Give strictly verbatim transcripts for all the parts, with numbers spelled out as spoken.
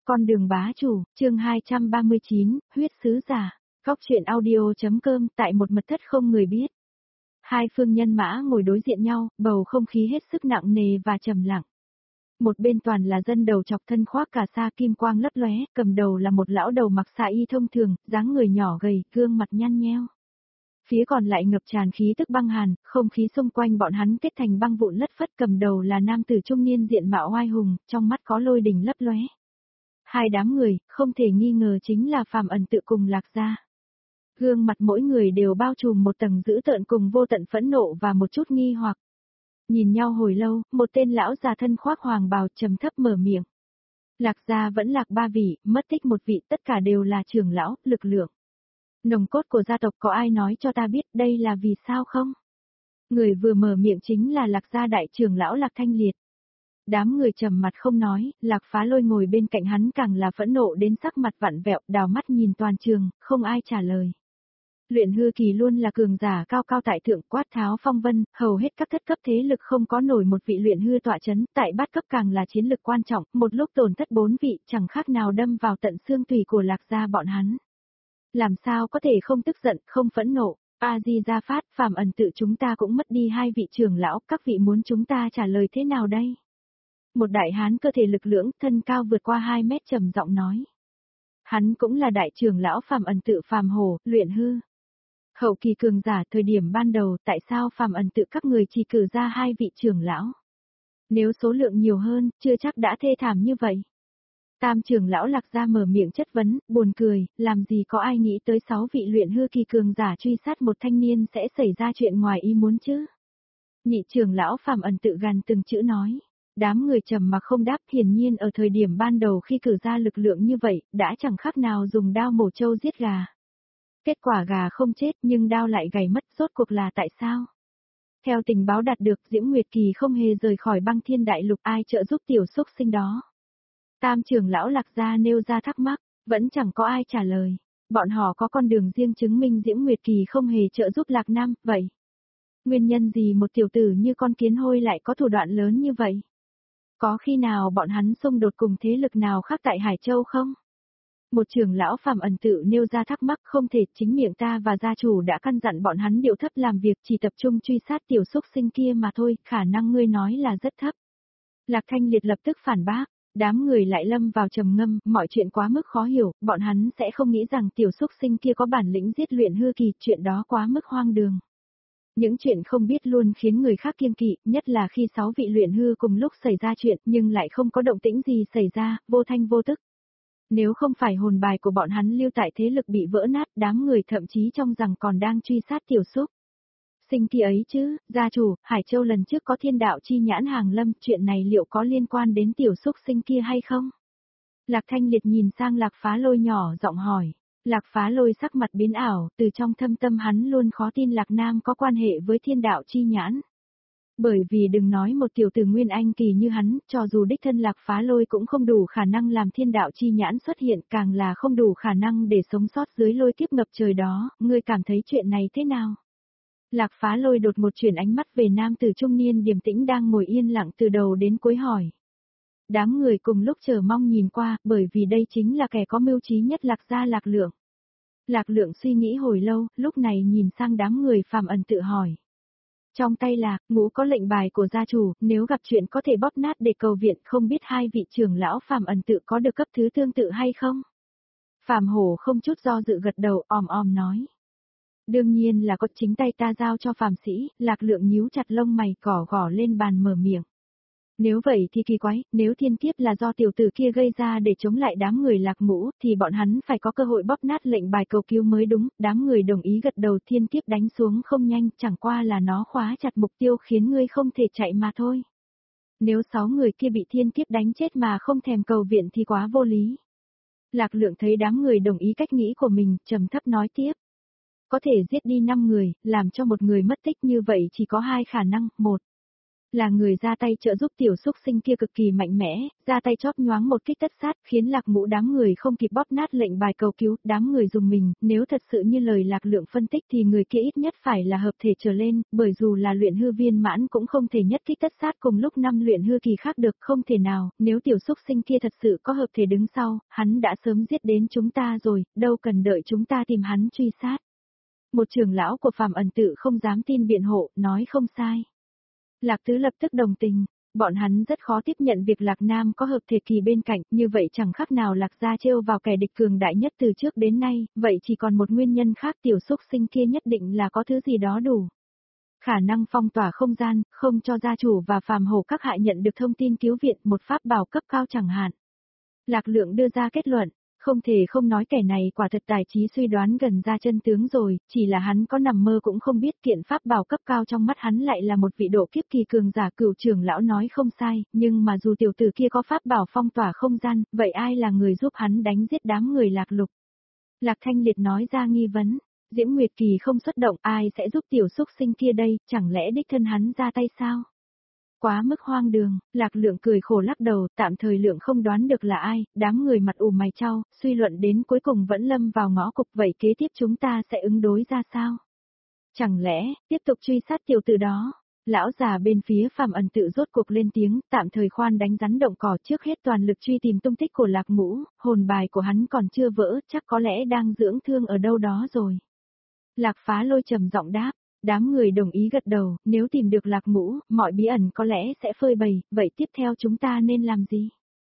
Con đường bá chủ, chương hai trăm ba mươi chín, huyết sứ giả. Góc truyện audio.com tại một mật thất không người biết. Hai phương nhân mã ngồi đối diện nhau, bầu không khí hết sức nặng nề và trầm lặng. Một bên toàn là dân đầu chọc thân khoác cà sa kim quang lấp lóe, cầm đầu là một lão đầu mặc sa y thông thường, dáng người nhỏ gầy, gương mặt nhăn nheo. Phía còn lại ngập tràn khí tức băng hàn, không khí xung quanh bọn hắn kết thành băng vụn lất phất, cầm đầu là nam tử trung niên diện mạo oai hùng, trong mắt có lôi đình lấp lóe. Hai đám người, không thể nghi ngờ chính là Phàm Ẩn Tự cùng Lạc Gia. Gương mặt mỗi người đều bao trùm một tầng dữ tợn cùng vô tận phẫn nộ và một chút nghi hoặc. Nhìn nhau hồi lâu, một tên lão già thân khoác hoàng bào trầm thấp mở miệng. Lạc Gia vẫn lạc ba vị, mất tích một vị, tất cả đều là trưởng lão, lực lượng. Nồng cốt của gia tộc có ai nói cho ta biết đây là vì sao không? Người vừa mở miệng chính là Lạc Gia đại trưởng lão Lạc Thanh Liệt. Đám người trầm mặt không nói, Lạc Phá Lôi ngồi bên cạnh hắn càng là phẫn nộ đến sắc mặt vặn vẹo, đào mắt nhìn toàn trường, không ai trả lời. Luyện hư kỳ luôn là cường giả cao cao tại thượng, quát tháo phong vân, hầu hết các thất cấp thế lực không có nổi một vị luyện hư tọa chấn, tại bát cấp càng là chiến lực quan trọng, một lúc tổn thất bốn vị, chẳng khác nào đâm vào tận xương tủy của Lạc Gia bọn hắn. Làm sao có thể không tức giận, không phẫn nộ? A Di Gia Phát, Phàm Ẩn Tự chúng ta cũng mất đi hai vị trưởng lão, các vị muốn chúng ta trả lời thế nào đây? Một đại hán cơ thể lực lưỡng, thân cao vượt qua hai mét trầm giọng nói. Hắn cũng là đại trưởng lão Phàm Ẩn Tự Phàm Hổ, luyện hư. Hậu kỳ cường giả thời điểm ban đầu, tại sao Phàm Ẩn Tự các người chỉ cử ra hai vị trưởng lão? Nếu số lượng nhiều hơn, chưa chắc đã thê thảm như vậy. Tam trưởng lão Lạc Gia mở miệng chất vấn, buồn cười, làm gì có ai nghĩ tới sáu vị luyện hư kỳ cường giả truy sát một thanh niên sẽ xảy ra chuyện ngoài ý muốn chứ? Nhị trưởng lão Phàm Ẩn Tự gằn từng chữ nói. Đám người trầm mặc không đáp, hiển nhiên ở thời điểm ban đầu khi cử ra lực lượng như vậy, đã chẳng khác nào dùng đao mổ trâu giết gà. Kết quả gà không chết nhưng đao lại gãy mất, rốt cuộc là tại sao? Theo tình báo đạt được, Diễm Nguyệt Kỳ không hề rời khỏi băng thiên đại lục, ai trợ giúp tiểu xúc sinh đó. Tam trưởng lão Lạc Gia nêu ra thắc mắc, vẫn chẳng có ai trả lời. Bọn họ có con đường riêng chứng minh Diễm Nguyệt Kỳ không hề trợ giúp Lạc Nam, vậy. Nguyên nhân gì một tiểu tử như con kiến hôi lại có thủ đoạn lớn như vậy? Có khi nào bọn hắn xung đột cùng thế lực nào khác tại Hải Châu không? Một trưởng lão Phàm Ẩn Tự nêu ra thắc mắc, không thể, chính miệng ta và gia chủ đã căn dặn bọn hắn điệu thấp làm việc, chỉ tập trung truy sát tiểu xúc sinh kia mà thôi, khả năng ngươi nói là rất thấp. Lạc Thanh Liệt lập tức phản bác, đám người lại lâm vào trầm ngâm, mọi chuyện quá mức khó hiểu, bọn hắn sẽ không nghĩ rằng tiểu xúc sinh kia có bản lĩnh giết luyện hư kỳ, chuyện đó quá mức hoang đường. Những chuyện không biết luôn khiến người khác kiêng kỵ, nhất là khi sáu vị luyện hư cùng lúc xảy ra chuyện nhưng lại không có động tĩnh gì xảy ra, vô thanh vô tức. Nếu không phải hồn bài của bọn hắn lưu tại thế lực bị vỡ nát, đám người thậm chí trong rằng còn đang truy sát tiểu xúc sinh kia ấy chứ, gia chủ, Hải Châu lần trước có thiên đạo chi nhãn hàng lâm, chuyện này liệu có liên quan đến tiểu xúc sinh kia hay không? Lạc Thanh Liệt nhìn sang Lạc Phá Lôi nhỏ giọng hỏi. Lạc Phá Lôi sắc mặt biến ảo, từ trong thâm tâm hắn luôn khó tin Lạc Nam có quan hệ với thiên đạo chi nhãn. Bởi vì đừng nói một tiểu tử nguyên anh kỳ như hắn, cho dù đích thân Lạc Phá Lôi cũng không đủ khả năng làm thiên đạo chi nhãn xuất hiện, càng là không đủ khả năng để sống sót dưới lôi kiếp ngập trời đó, ngươi cảm thấy chuyện này thế nào? Lạc Phá Lôi đột một chuyển ánh mắt về nam tử trung niên điềm tĩnh đang ngồi yên lặng từ đầu đến cuối hỏi. Đám người cùng lúc chờ mong nhìn qua, bởi vì đây chính là kẻ có mưu trí nhất Lạc Gia Lạc Lượng. Lạc Lượng suy nghĩ hồi lâu, lúc này nhìn sang đám người Phàm Ẩn Tự hỏi. Trong tay Lạc Ngũ có lệnh bài của gia chủ, nếu gặp chuyện có thể bóp nát để cầu viện, không biết hai vị trưởng lão Phàm Ẩn Tự có được cấp thứ tương tự hay không? Phàm Hổ không chút do dự gật đầu, òm òm nói. Đương nhiên là có, chính tay ta giao cho Phàm sĩ. Lạc Lượng nhíu chặt lông mày, cỏ gỏ lên bàn mở miệng. Nếu vậy thì kỳ quái, nếu thiên kiếp là do tiểu tử kia gây ra để chống lại đám người Lạc Ngũ, thì bọn hắn phải có cơ hội bóp nát lệnh bài cầu cứu mới đúng, đám người đồng ý gật đầu. Thiên kiếp đánh xuống không nhanh, chẳng qua là nó khóa chặt mục tiêu khiến ngươi không thể chạy mà thôi. Nếu sáu người kia bị thiên kiếp đánh chết mà không thèm cầu viện thì quá vô lý. Lạc Lượng thấy đám người đồng ý cách nghĩ của mình, trầm thấp nói tiếp. Có thể giết đi năm người, làm cho một người mất tích như vậy chỉ có hai khả năng, một. Là người ra tay trợ giúp tiểu xúc sinh kia cực kỳ mạnh mẽ, ra tay chóp nhoáng một kích tất sát, khiến Lạc Ngũ đám người không kịp bóp nát lệnh bài cầu cứu, đám người dùng mình, nếu thật sự như lời Lạc Lượng phân tích thì người kia ít nhất phải là hợp thể trở lên, bởi dù là luyện hư viên mãn cũng không thể nhất kích tất sát cùng lúc năm luyện hư kỳ khác được, không thể nào, nếu tiểu xúc sinh kia thật sự có hợp thể đứng sau, hắn đã sớm giết đến chúng ta rồi, đâu cần đợi chúng ta tìm hắn truy sát. Một trưởng lão của Phàm Ẩn Tự không dám tin biện hộ, nói không sai. Lạc Tứ lập tức đồng tình, bọn hắn rất khó tiếp nhận việc Lạc Nam có hợp thể kỳ bên cạnh, như vậy chẳng khác nào Lạc gia trêu vào kẻ địch cường đại nhất từ trước đến nay, vậy chỉ còn một nguyên nhân khác, tiểu xúc sinh kia nhất định là có thứ gì đó đủ. Khả năng phong tỏa không gian, không cho gia chủ và phàm hổ các hạ nhận được thông tin cứu viện, một pháp bảo cấp cao chẳng hạn. Lạc Lượng đưa ra kết luận. Không thể không nói kẻ này quả thật tài trí suy đoán gần ra chân tướng rồi, chỉ là hắn có nằm mơ cũng không biết kiện pháp bảo cấp cao trong mắt hắn lại là một vị độ kiếp kỳ cường giả. Cửu trưởng lão nói không sai, nhưng mà dù tiểu tử kia có pháp bảo phong tỏa không gian, vậy ai là người giúp hắn đánh giết đám người Lạc Lục? Lạc Thanh Liệt nói ra nghi vấn, Diễm Nguyệt Kỳ không xuất động, ai sẽ giúp tiểu xúc sinh kia đây, chẳng lẽ đích thân hắn ra tay sao? Quá mức hoang đường, Lạc Lượng cười khổ lắc đầu, tạm thời Lượng không đoán được là ai, đám người mặt ủ mày chau, suy luận đến cuối cùng vẫn lâm vào ngõ cụt, vậy kế tiếp chúng ta sẽ ứng đối ra sao? Chẳng lẽ, tiếp tục truy sát tiểu tử đó? Lão già bên phía Phàm Ẩn Tự rốt cuộc lên tiếng, tạm thời khoan đánh rắn động cỏ, trước hết toàn lực truy tìm tung tích của Lạc Ngũ, hồn bài của hắn còn chưa vỡ, chắc có lẽ đang dưỡng thương ở đâu đó rồi. Lạc Phá Lôi trầm giọng đáp. Đám người đồng ý gật đầu, nếu tìm được Lạc Ngũ, mọi bí ẩn có lẽ sẽ phơi bày, vậy tiếp theo chúng ta nên làm gì?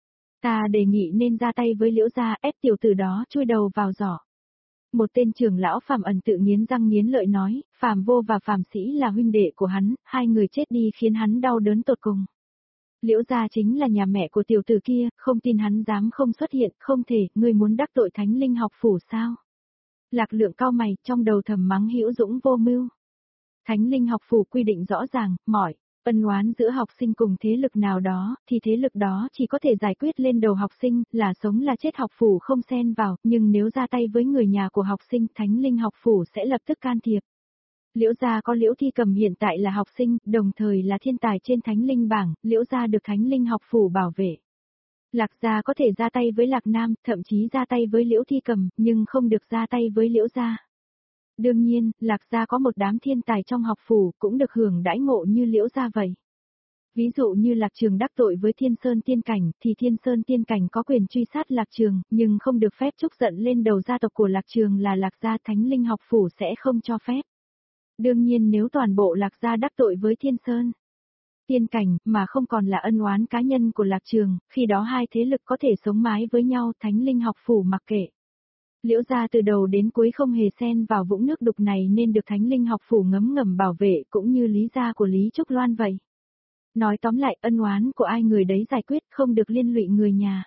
Ta đề nghị nên ra tay với Liễu gia, ép tiểu tử đó chui đầu vào giỏ. Một tên trưởng lão Phàm Ẩn Tự nghiến răng nghiến lợi nói, Phàm Vô và Phàm Sĩ là huynh đệ của hắn, hai người chết đi khiến hắn đau đớn tột cùng. Liễu gia chính là nhà mẹ của tiểu tử kia, không tin hắn dám không xuất hiện, không thể, ngươi muốn đắc tội Thánh Linh học phủ sao? Lạc Lượng cau mày, trong đầu thầm mắng Hữu Dũng vô mưu. Thánh Linh học phủ quy định rõ ràng, mọi ân oán giữa học sinh cùng thế lực nào đó, thì thế lực đó chỉ có thể giải quyết lên đầu học sinh, là sống là chết học phủ không xen vào, nhưng nếu ra tay với người nhà của học sinh, Thánh Linh học phủ sẽ lập tức can thiệp. Liễu gia có Liễu Thi Cầm hiện tại là học sinh, đồng thời là thiên tài trên Thánh Linh bảng, Liễu gia được Thánh Linh học phủ bảo vệ. Lạc gia có thể ra tay với Lạc Nam, thậm chí ra tay với Liễu Thi Cầm, nhưng không được ra tay với Liễu gia. Đương nhiên, Lạc gia có một đám thiên tài trong học phủ, cũng được hưởng đãi ngộ như Liễu gia vậy. Ví dụ như Lạc Trường đắc tội với Thiên Sơn Tiên Cảnh, thì Thiên Sơn Tiên Cảnh có quyền truy sát Lạc Trường, nhưng không được phép trút giận lên đầu gia tộc của Lạc Trường là Lạc gia, Thánh Linh học phủ sẽ không cho phép. Đương nhiên nếu toàn bộ Lạc gia đắc tội với Thiên Sơn Tiên Cảnh, mà không còn là ân oán cá nhân của Lạc Trường, khi đó hai thế lực có thể sống mái với nhau, Thánh Linh học phủ mặc kệ. Liễu gia từ đầu đến cuối không hề xen vào vũng nước đục này nên được Thánh Linh học phủ ngấm ngầm bảo vệ, cũng như Lý gia của Lý Trúc Loan vậy. Nói tóm lại, ân oán của ai người đấy giải quyết, không được liên lụy người nhà.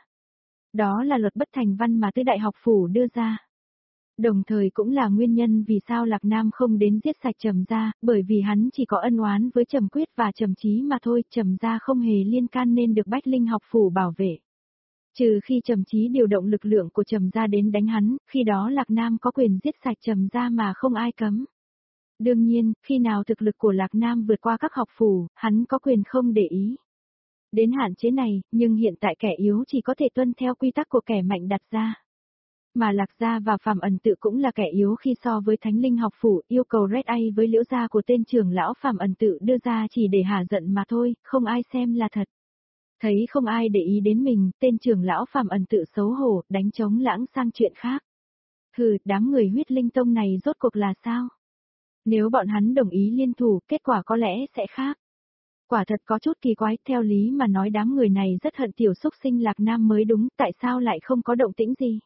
Đó là luật bất thành văn mà Tứ Đại học phủ đưa ra. Đồng thời cũng là nguyên nhân vì sao Lạc Nam không đến giết sạch Trầm gia, bởi vì hắn chỉ có ân oán với Trầm Quyết và Trầm Chí mà thôi, Trầm gia không hề liên can nên được Bách Linh học phủ bảo vệ. Trừ khi Trầm Chí điều động lực lượng của Trầm gia đến đánh hắn, khi đó Lạc Nam có quyền giết sạch Trầm gia mà không ai cấm. Đương nhiên, khi nào thực lực của Lạc Nam vượt qua các học phủ, hắn có quyền không để ý đến hạn chế này, nhưng hiện tại kẻ yếu chỉ có thể tuân theo quy tắc của kẻ mạnh đặt ra. Mà Lạc gia và Phàm Ẩn Tự cũng là kẻ yếu khi so với Thánh Linh học phủ, yêu cầu Red A với Liễu gia của tên trưởng lão Phàm Ẩn Tự đưa ra chỉ để hả giận mà thôi, không ai xem là thật. Thấy không ai để ý đến mình, tên trưởng lão Phàm Ẩn Tự xấu hổ, đánh trống lãng sang chuyện khác. Hừ, đám người huyết linh tông này rốt cuộc là sao? Nếu bọn hắn đồng ý liên thủ, kết quả có lẽ sẽ khác. Quả thật có chút kỳ quái, theo lý mà nói đám người này rất hận tiểu xúc sinh Lạc Nam mới đúng, tại sao lại không có động tĩnh gì?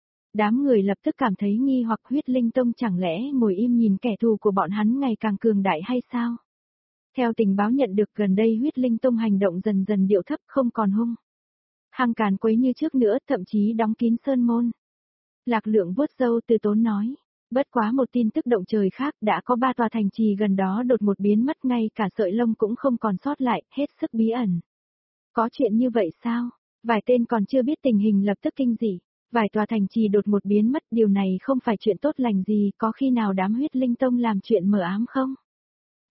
Đám người lập tức cảm thấy nghi hoặc, huyết linh tông chẳng lẽ ngồi im nhìn kẻ thù của bọn hắn ngày càng cường đại hay sao? Theo tình báo nhận được gần đây huyết linh tông hành động dần dần điệu thấp, không còn hung hăng càn quấy như trước nữa, thậm chí đóng kín sơn môn. Lạc Lượng vuốt râu từ tốn nói, bất quá một tin tức động trời khác, đã có ba tòa thành trì gần đó đột một biến mất, ngay cả sợi lông cũng không còn sót lại, hết sức bí ẩn. Có chuyện như vậy sao? Vài tên còn chưa biết tình hình lập tức kinh dị. Vài tòa thành trì đột một biến mất, điều này không phải chuyện tốt lành gì, có khi nào đám huyết linh tông làm chuyện mờ ám không?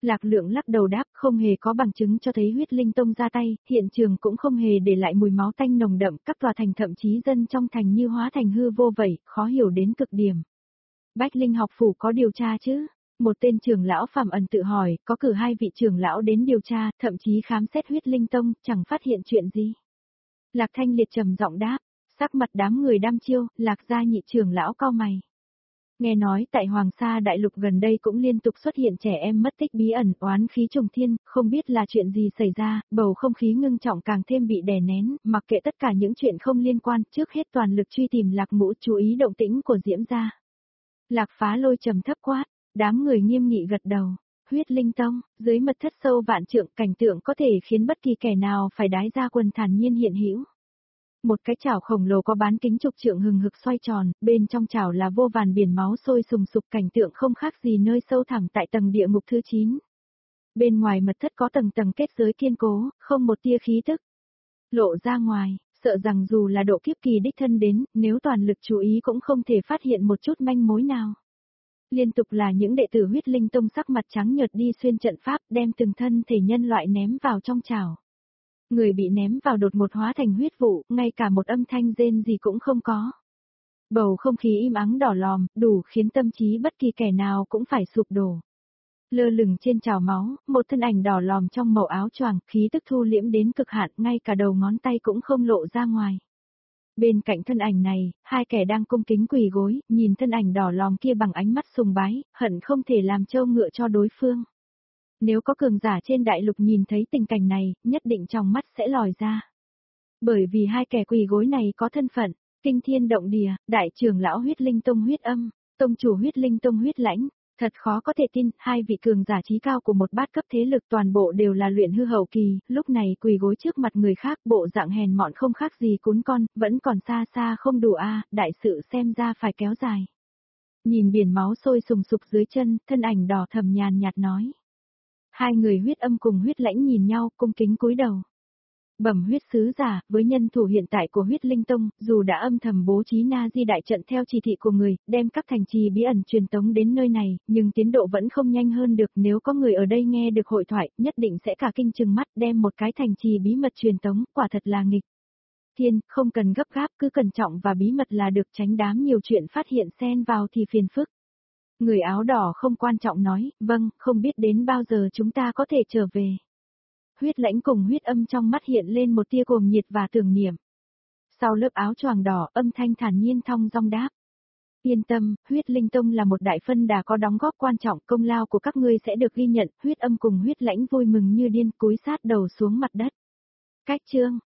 Lạc Lượng lắc đầu đáp, không hề có bằng chứng cho thấy huyết linh tông ra tay, hiện trường cũng không hề để lại mùi máu tanh nồng đậm, các tòa thành thậm chí dân trong thành như hóa thành hư vô vậy, khó hiểu đến cực điểm. Bách Linh học phủ có điều tra chứ? Một tên trưởng lão Phạm Ẩn tự hỏi, có cử hai vị trưởng lão đến điều tra, thậm chí khám xét huyết linh tông, chẳng phát hiện chuyện gì. Lạc Thanh Liệt trầm giọng đáp, sắc mặt đám người đăm chiêu, Lạc gia nhị trưởng lão cau mày. Nghe nói tại Hoàng Sa Đại Lục gần đây cũng liên tục xuất hiện trẻ em mất tích bí ẩn, oán khí trùng thiên, không biết là chuyện gì xảy ra, bầu không khí ngưng trọng càng thêm bị đè nén, mặc kệ tất cả những chuyện không liên quan, trước hết toàn lực truy tìm Lạc Ngũ, chú ý động tĩnh của Diễm gia. Lạc Phá Lôi trầm thấp quát, đám người nghiêm nghị gật đầu. Huyết Linh Tông, dưới mật thất sâu vạn trượng, cảnh tượng có thể khiến bất kỳ kẻ nào phải đái ra quần thản nhiên hiện hữu. Một cái chảo khổng lồ có bán kính chục trượng hừng hực xoay tròn, bên trong chảo là vô vàn biển máu sôi sùng sục, cảnh tượng không khác gì nơi sâu thẳm tại tầng địa ngục thứ chín. Bên ngoài mật thất có tầng tầng kết giới kiên cố, không một tia khí tức lộ ra ngoài, sợ rằng dù là độ kiếp kỳ đích thân đến, nếu toàn lực chú ý cũng không thể phát hiện một chút manh mối nào. Liên tục là những đệ tử huyết linh tông sắc mặt trắng nhợt đi xuyên trận pháp, đem từng thân thể nhân loại ném vào trong chảo. Người bị ném vào đột ngột hóa thành huyết vụ, ngay cả một âm thanh rên gì cũng không có. Bầu không khí im ắng đỏ lòm, đủ khiến tâm trí bất kỳ kẻ nào cũng phải sụp đổ. Lơ lửng trên chảo máu, một thân ảnh đỏ lòm trong màu áo choàng, khí tức thu liễm đến cực hạn, ngay cả đầu ngón tay cũng không lộ ra ngoài. Bên cạnh thân ảnh này, hai kẻ đang cung kính quỳ gối, nhìn thân ảnh đỏ lòm kia bằng ánh mắt sùng bái, hận không thể làm trâu ngựa cho đối phương. Nếu có cường giả trên đại lục nhìn thấy tình cảnh này, nhất định trong mắt sẽ lòi ra. Bởi vì hai kẻ quỳ gối này có thân phận, kinh thiên động địa, đại trưởng lão huyết linh tông huyết âm, tông chủ huyết linh tông huyết lãnh. Thật khó có thể tin, hai vị cường giả trí cao của một bát cấp thế lực toàn bộ đều là luyện hư hậu kỳ, lúc này quỳ gối trước mặt người khác, bộ dạng hèn mọn không khác gì cún con, vẫn còn xa xa không đủ a, đại sự xem ra phải kéo dài. Nhìn biển máu sôi sùng sục dưới chân, thân ảnh đỏ thầm nhàn nhạt nói. Hai người huyết âm cùng huyết lãnh nhìn nhau, cung kính cúi đầu. Bẩm huyết sứ giả, với nhân thủ hiện tại của huyết linh tông, dù đã âm thầm bố trí na di đại trận theo chỉ thị của người, đem các thành trì bí ẩn truyền tống đến nơi này, nhưng tiến độ vẫn không nhanh hơn được. Nếu có người ở đây nghe được hội thoại, nhất định sẽ cả kinh trừng mắt đem một cái thành trì bí mật truyền tống, quả thật là nghịch. Thiên, không cần gấp gáp, cứ cẩn trọng và bí mật là được, tránh đám nhiều chuyện phát hiện xen vào thì phiền phức. Người áo đỏ không quan trọng nói, vâng, không biết đến bao giờ chúng ta có thể trở về. Huyết lãnh cùng huyết âm trong mắt hiện lên một tia cuồng nhiệt và tưởng niệm. Sau lớp áo choàng đỏ, âm thanh thản nhiên thong dong đáp. Yên tâm, huyết linh tông là một đại phân đà có đóng góp quan trọng, công lao của các ngươi sẽ được ghi nhận. Huyết âm cùng huyết lãnh vui mừng như điên, cúi sát đầu xuống mặt đất. Cách chương